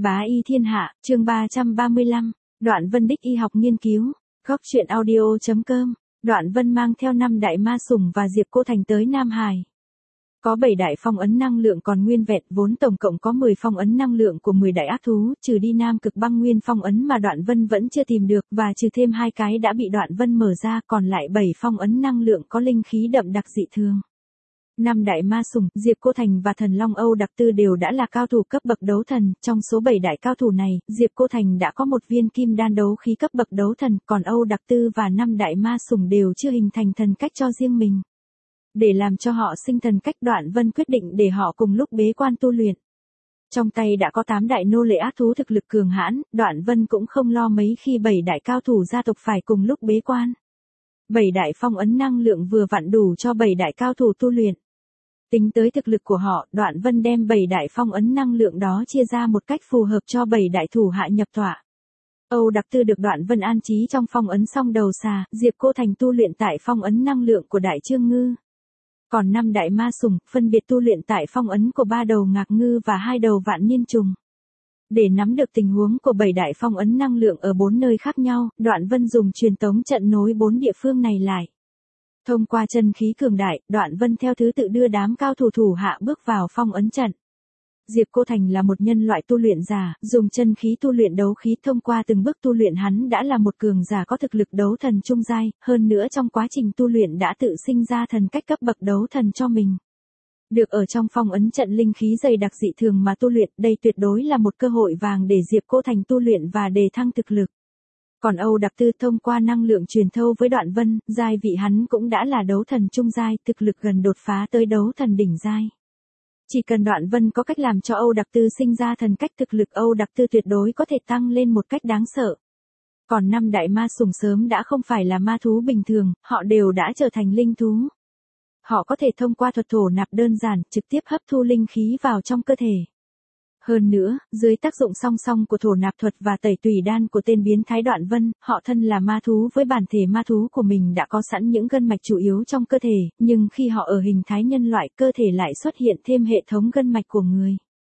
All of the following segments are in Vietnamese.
Bá y thiên hạ, chương 335, Đoạn Vân đích y học nghiên cứu, góc truyện audio.com, Đoạn Vân mang theo 5 đại ma sủng và Diệp Cô Thành tới Nam Hải. Có 7 đại phong ấn năng lượng còn nguyên vẹn, vốn tổng cộng có 10 phong ấn năng lượng của 10 đại ác thú, trừ đi Nam Cực Băng Nguyên phong ấn mà Đoạn Vân vẫn chưa tìm được và trừ thêm 2 cái đã bị Đoạn Vân mở ra, còn lại 7 phong ấn năng lượng có linh khí đậm đặc dị thường. 5 đại ma sủng, Diệp Cô Thành và Thần Long Âu Đặc Tư đều đã là cao thủ cấp bậc đấu thần, trong số 7 đại cao thủ này, Diệp Cô Thành đã có một viên kim đan đấu khí cấp bậc đấu thần, còn Âu Đặc Tư và 5 đại ma sủng đều chưa hình thành thần cách cho riêng mình. Để làm cho họ sinh thần cách, Đoạn Vân quyết định để họ cùng lúc bế quan tu luyện. Trong tay đã có 8 đại nô lệ ác thú thực lực cường hãn, Đoạn Vân cũng không lo mấy khi 7 đại cao thủ gia tộc phải cùng lúc bế quan. 7 đại phong ấn năng lượng vừa vặn đủ cho 7 đại cao thủ tu luyện. Tính tới thực lực của họ, Đoạn Vân đem 7 đại phong ấn năng lượng đó chia ra một cách phù hợp cho 7 đại thủ hạ nhập tọa. Âu Đặc Tư được Đoạn Vân an trí trong phong ấn song đầu xà, Diệp Cô Thành tu luyện tại phong ấn năng lượng của Đại Trương Ngư. Còn 5 đại ma sủng, phân biệt tu luyện tại phong ấn của 3 đầu ngạc ngư và 2 đầu vạn niên trùng. Để nắm được tình huống của 7 đại phong ấn năng lượng ở 4 nơi khác nhau, Đoạn Vân dùng truyền tống trận nối 4 địa phương này lại. Thông qua chân khí cường đại, Đoạn Vân theo thứ tự đưa đám cao thủ hạ bước vào phong ấn trận. Diệp Cô Thành là một nhân loại tu luyện giả, dùng chân khí tu luyện đấu khí, thông qua từng bước tu luyện hắn đã là một cường giả có thực lực đấu thần trung giai, hơn nữa trong quá trình tu luyện đã tự sinh ra thần cách cấp bậc đấu thần cho mình. Được ở trong phong ấn trận linh khí dày đặc dị thường mà tu luyện, đây tuyệt đối là một cơ hội vàng để Diệp Cô Thành tu luyện và đề thăng thực lực. Còn Âu Đặc Tư thông qua năng lượng truyền thâu với Đoạn Vân, giai vị hắn cũng đã là đấu thần trung giai, thực lực gần đột phá tới đấu thần đỉnh giai. Chỉ cần Đoạn Vân có cách làm cho Âu Đặc Tư sinh ra thần cách, thực lực Âu Đặc Tư tuyệt đối có thể tăng lên một cách đáng sợ. Còn 5 đại ma sủng sớm đã không phải là ma thú bình thường, họ đều đã trở thành linh thú. Họ có thể thông qua thuật thổ nạp đơn giản, trực tiếp hấp thu linh khí vào trong cơ thể. Hơn nữa, dưới tác dụng song song của thổ nạp thuật và tẩy tùy đan của tên biến thái Đoạn Vân, họ thân là ma thú với bản thể ma thú của mình đã có sẵn những gân mạch chủ yếu trong cơ thể, nhưng khi họ ở hình thái nhân loại, cơ thể lại xuất hiện thêm hệ thống gân mạch của người.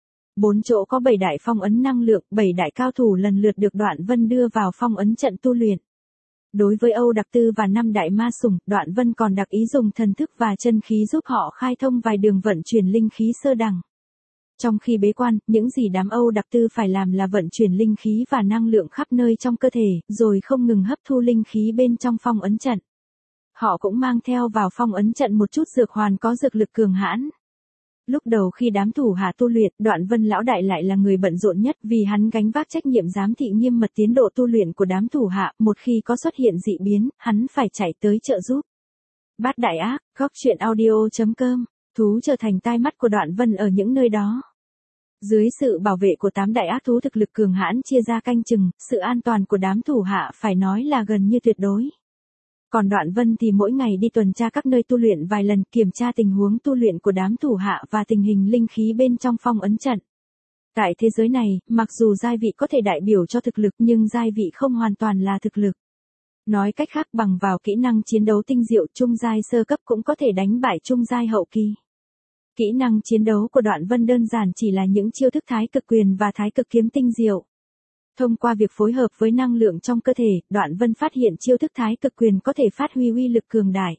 4 chỗ có 7 đại phong ấn năng lượng, 7 đại cao thủ lần lượt được Đoạn Vân đưa vào phong ấn trận tu luyện. Đối với Âu Đặc Tư và 5 đại ma sủng, Đoạn Vân còn đặc ý dùng thần thức và chân khí giúp họ khai thông vài đường vận chuyển linh khí sơ đẳng. Trong khi bế quan, những gì đám Âu Đặc Tư phải làm là vận chuyển linh khí và năng lượng khắp nơi trong cơ thể, rồi không ngừng hấp thu linh khí bên trong phong ấn trận. Họ cũng mang theo vào phong ấn trận một chút dược hoàn có dược lực cường hãn. Lúc đầu khi đám thủ hạ tu luyện, Đoạn Vân lão đại lại là người bận rộn nhất vì hắn gánh vác trách nhiệm giám thị nghiêm mật tiến độ tu luyện của đám thủ hạ, một khi có xuất hiện dị biến, hắn phải chạy tới trợ giúp. Bát đại ác, góc truyện audio.com, thú trở thành tai mắt của Đoạn Vân ở những nơi đó. Dưới sự bảo vệ của 8 đại ác thú thực lực cường hãn chia ra canh chừng, sự an toàn của đám thủ hạ phải nói là gần như tuyệt đối. Còn Đoạn Vân thì mỗi ngày đi tuần tra các nơi tu luyện vài lần, kiểm tra tình huống tu luyện của đám thủ hạ và tình hình linh khí bên trong phong ấn trận. Tại thế giới này, mặc dù giai vị có thể đại biểu cho thực lực nhưng giai vị không hoàn toàn là thực lực. Nói cách khác, bằng vào kỹ năng chiến đấu tinh diệu, trung giai sơ cấp cũng có thể đánh bại trung giai hậu kỳ. Kỹ năng chiến đấu của Đoạn Vân đơn giản chỉ là những chiêu thức thái cực quyền và thái cực kiếm tinh diệu. Thông qua việc phối hợp với năng lượng trong cơ thể, Đoạn Vân phát hiện chiêu thức thái cực quyền có thể phát huy uy lực cường đại.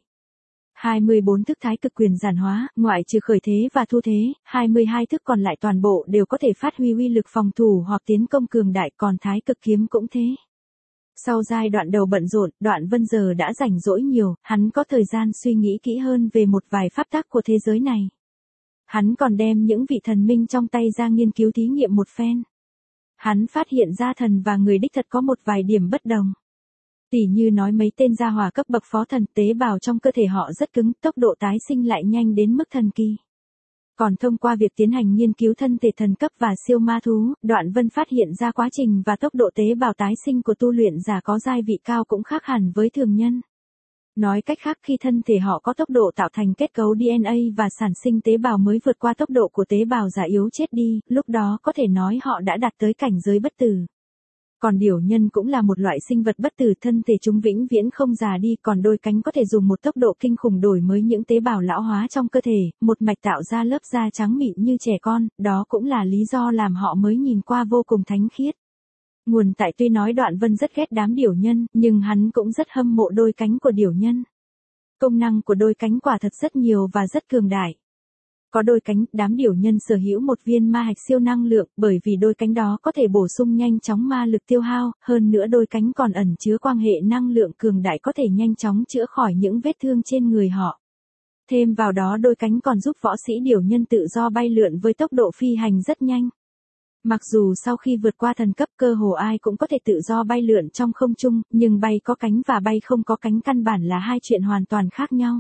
24 thức thái cực quyền giản hóa, ngoại trừ khởi thế và thu thế, 22 thức còn lại toàn bộ đều có thể phát huy uy lực phòng thủ hoặc tiến công cường đại, còn thái cực kiếm cũng thế. Sau giai đoạn đầu bận rộn, Đoạn Vân giờ đã rảnh rỗi nhiều, hắn có thời gian suy nghĩ kỹ hơn về một vài pháp tắc của thế giới này. Hắn còn đem những vị thần minh trong tay ra nghiên cứu thí nghiệm một phen. Hắn phát hiện ra thần và người đích thật có một vài điểm bất đồng. Tỉ như nói mấy tên gia hỏa cấp bậc phó thần, tế bào trong cơ thể họ rất cứng, tốc độ tái sinh lại nhanh đến mức thần kỳ. Còn thông qua việc tiến hành nghiên cứu thân thể thần cấp và siêu ma thú, Đoạn Vân phát hiện ra quá trình và tốc độ tế bào tái sinh của tu luyện giả có giai vị cao cũng khác hẳn với thường nhân. Nói cách khác, khi thân thể họ có tốc độ tạo thành kết cấu DNA và sản sinh tế bào mới vượt qua tốc độ của tế bào giả yếu chết đi, lúc đó có thể nói họ đã đạt tới cảnh giới bất tử. Còn điểu nhân cũng là một loại sinh vật bất tử, thân thể chúng vĩnh viễn không già đi, còn đôi cánh có thể dùng một tốc độ kinh khủng đổi mới những tế bào lão hóa trong cơ thể, một mạch tạo ra lớp da trắng mịn như trẻ con, đó cũng là lý do làm họ mới nhìn qua vô cùng thánh khiết. Nguồn tại tuy nói Đoạn Vân rất ghét đám điểu nhân, nhưng hắn cũng rất hâm mộ đôi cánh của điểu nhân. Công năng của đôi cánh quả thật rất nhiều và rất cường đại. Có đôi cánh, đám điểu nhân sở hữu một viên ma hạch siêu năng lượng, bởi vì đôi cánh đó có thể bổ sung nhanh chóng ma lực tiêu hao, hơn nữa đôi cánh còn ẩn chứa quang hệ năng lượng cường đại có thể nhanh chóng chữa khỏi những vết thương trên người họ. Thêm vào đó đôi cánh còn giúp võ sĩ điểu nhân tự do bay lượn với tốc độ phi hành rất nhanh. Mặc dù sau khi vượt qua thần cấp cơ hồ ai cũng có thể tự do bay lượn trong không trung, nhưng bay có cánh và bay không có cánh căn bản là hai chuyện hoàn toàn khác nhau.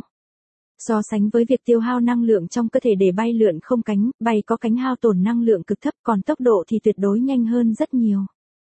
So sánh với việc tiêu hao năng lượng trong cơ thể để bay lượn không cánh, bay có cánh hao tổn năng lượng cực thấp, còn tốc độ thì tuyệt đối nhanh hơn rất nhiều.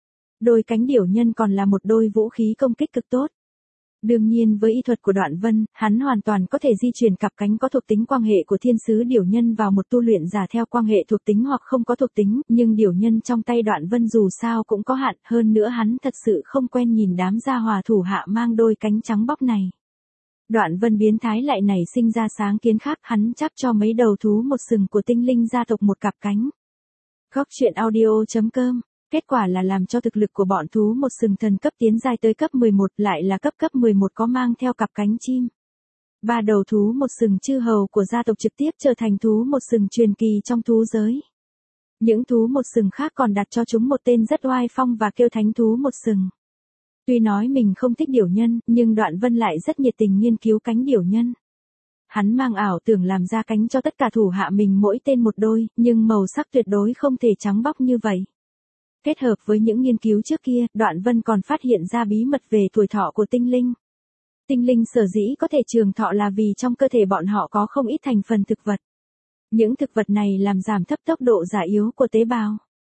Đôi cánh điểu nhân còn là một đôi vũ khí công kích cực tốt. Đương nhiên với y thuật của Đoạn Vân, hắn hoàn toàn có thể di chuyển cặp cánh có thuộc tính quang hệ của thiên sứ điểu nhân vào một tu luyện giả theo quang hệ thuộc tính hoặc không có thuộc tính, nhưng điểu nhân trong tay Đoạn Vân dù sao cũng có hạn, hơn nữa hắn thật sự không quen nhìn đám gia hòa thủ hạ mang đôi cánh trắng bóc này. Đoạn Vân biến thái lại nảy sinh ra sáng kiến khác, hắn chắp cho mấy đầu thú một sừng của tinh linh gia tộc một cặp cánh. Góc truyện audio.com. Kết quả là làm cho thực lực của bọn thú một sừng thần cấp tiến giai tới cấp 11, lại là cấp 11 có mang theo cặp cánh chim. Ba đầu thú một sừng chư hầu của gia tộc trực tiếp trở thành thú một sừng truyền kỳ trong thú giới. Những thú một sừng khác còn đặt cho chúng một tên rất oai phong và kêu thánh thú một sừng. Tuy nói mình không thích điểu nhân, nhưng Đoạn Vân lại rất nhiệt tình nghiên cứu cánh điểu nhân. Hắn mang ảo tưởng làm ra cánh cho tất cả thủ hạ mình mỗi tên một đôi, nhưng màu sắc tuyệt đối không thể trắng bóc như vậy. Kết hợp với những nghiên cứu trước kia, Đoạn Vân còn phát hiện ra bí mật về tuổi thọ của tinh linh. Tinh linh sở dĩ có thể trường thọ là vì trong cơ thể bọn họ có không ít thành phần thực vật. Những thực vật này làm giảm thấp tốc độ già yếu của tế bào.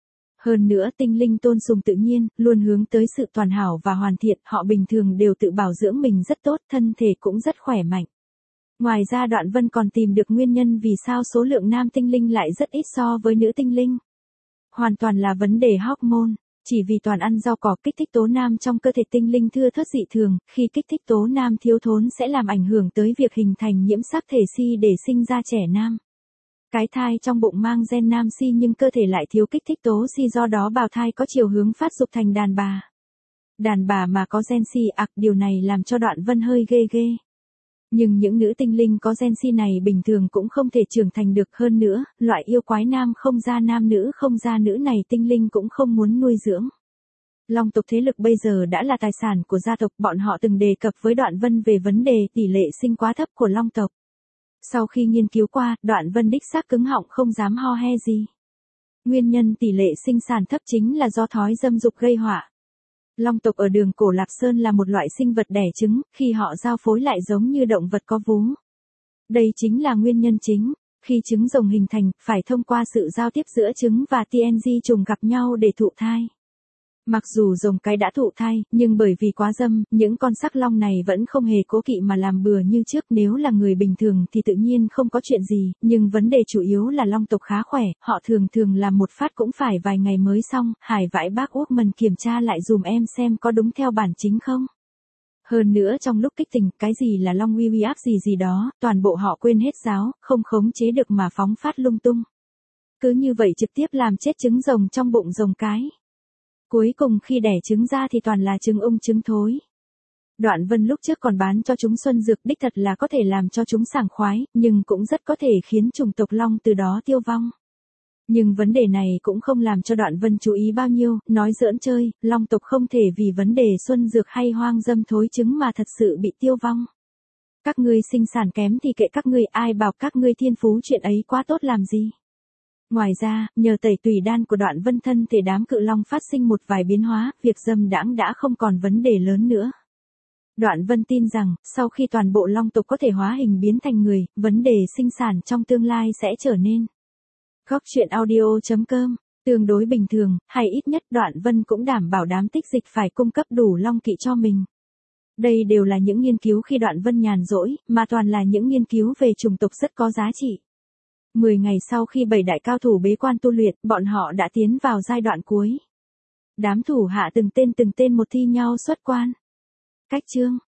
Hơn nữa tinh linh tôn sùng tự nhiên, luôn hướng tới sự toàn hảo và hoàn thiện, họ bình thường đều tự bảo dưỡng mình rất tốt, thân thể cũng rất khỏe mạnh. Ngoài ra Đoạn Vân còn tìm được nguyên nhân vì sao số lượng nam tinh linh lại rất ít so với nữ tinh linh. Hoàn toàn là vấn đề hormone, chỉ vì toàn ăn rau cỏ kích thích tố nam trong cơ thể tinh linh thưa thớt dị thường, khi kích thích tố nam thiếu thốn sẽ làm ảnh hưởng tới việc hình thành nhiễm sắc thể si để sinh ra trẻ nam. Cái thai trong bụng mang gen nam si nhưng cơ thể lại thiếu kích thích tố si, do đó bào thai có chiều hướng phát dục thành đàn bà. Đàn bà mà có gen si điều này làm cho Đoạn Vân hơi ghê ghê. Nhưng những nữ tinh linh có gen si này bình thường cũng không thể trưởng thành được, hơn nữa, loại yêu quái nam không ra nam nữ không ra nữ này tinh linh cũng không muốn nuôi dưỡng. Long tộc thế lực bây giờ đã là tài sản của gia tộc, bọn họ từng đề cập với Đoạn Vân về vấn đề tỷ lệ sinh quá thấp của Long tộc. Sau khi nghiên cứu qua, Đoạn Vân đích xác cứng họng không dám ho he gì. Nguyên nhân tỷ lệ sinh sản thấp chính là do thói dâm dục gây họa. Long tộc ở Đường Cổ Lạp Sơn là một loại sinh vật đẻ trứng, khi họ giao phối lại giống như động vật có vú. Đây chính là nguyên nhân chính, khi trứng rồng hình thành, phải thông qua sự giao tiếp giữa trứng và TNG trùng gặp nhau để thụ thai. Mặc dù rồng cái đã thụ thai, nhưng bởi vì quá dâm, những con sắc long này vẫn không hề cố kỵ mà làm bừa như trước. Nếu là người bình thường thì tự nhiên không có chuyện gì, nhưng vấn đề chủ yếu là long tộc khá khỏe, họ thường thường làm một phát cũng phải vài ngày mới xong. Hải vãi bác Workman kiểm tra lại dùm em xem có đúng theo bản chính không. Hơn nữa trong lúc kích tình, cái gì là long uy áp gì đó, toàn bộ họ quên hết giáo, không khống chế được mà phóng phát lung tung. Cứ như vậy trực tiếp làm chết trứng rồng trong bụng rồng cái. Cuối cùng khi đẻ trứng ra thì toàn là trứng ung trứng thối. Đoạn Vân lúc trước còn bán cho chúng xuân dược, đích thật là có thể làm cho chúng sảng khoái, nhưng cũng rất có thể khiến chủng tộc long từ đó tiêu vong. Nhưng vấn đề này cũng không làm cho Đoạn Vân chú ý bao nhiêu, nói giỡn chơi, long tộc không thể vì vấn đề xuân dược hay hoang dâm thối trứng mà thật sự bị tiêu vong. Các ngươi sinh sản kém thì kệ các ngươi, ai bảo các ngươi thiên phú chuyện ấy quá tốt làm gì. Ngoài ra, nhờ tẩy tùy đan của Đoạn Vân thân thể đám cự long phát sinh một vài biến hóa, việc dâm đãng đã không còn vấn đề lớn nữa. Đoạn Vân tin rằng, sau khi toàn bộ long tộc có thể hóa hình biến thành người, vấn đề sinh sản trong tương lai sẽ trở nên. Góc truyện audio.com, tương đối bình thường, hay ít nhất Đoạn Vân cũng đảm bảo đám tích dịch phải cung cấp đủ long kỵ cho mình. Đây đều là những nghiên cứu khi Đoạn Vân nhàn rỗi, mà toàn là những nghiên cứu về chủng tộc rất có giá trị. 10 ngày sau khi 7 đại cao thủ bế quan tu luyện, bọn họ đã tiến vào giai đoạn cuối. Đám thủ hạ từng tên một thi nhau xuất quan. Cách chương.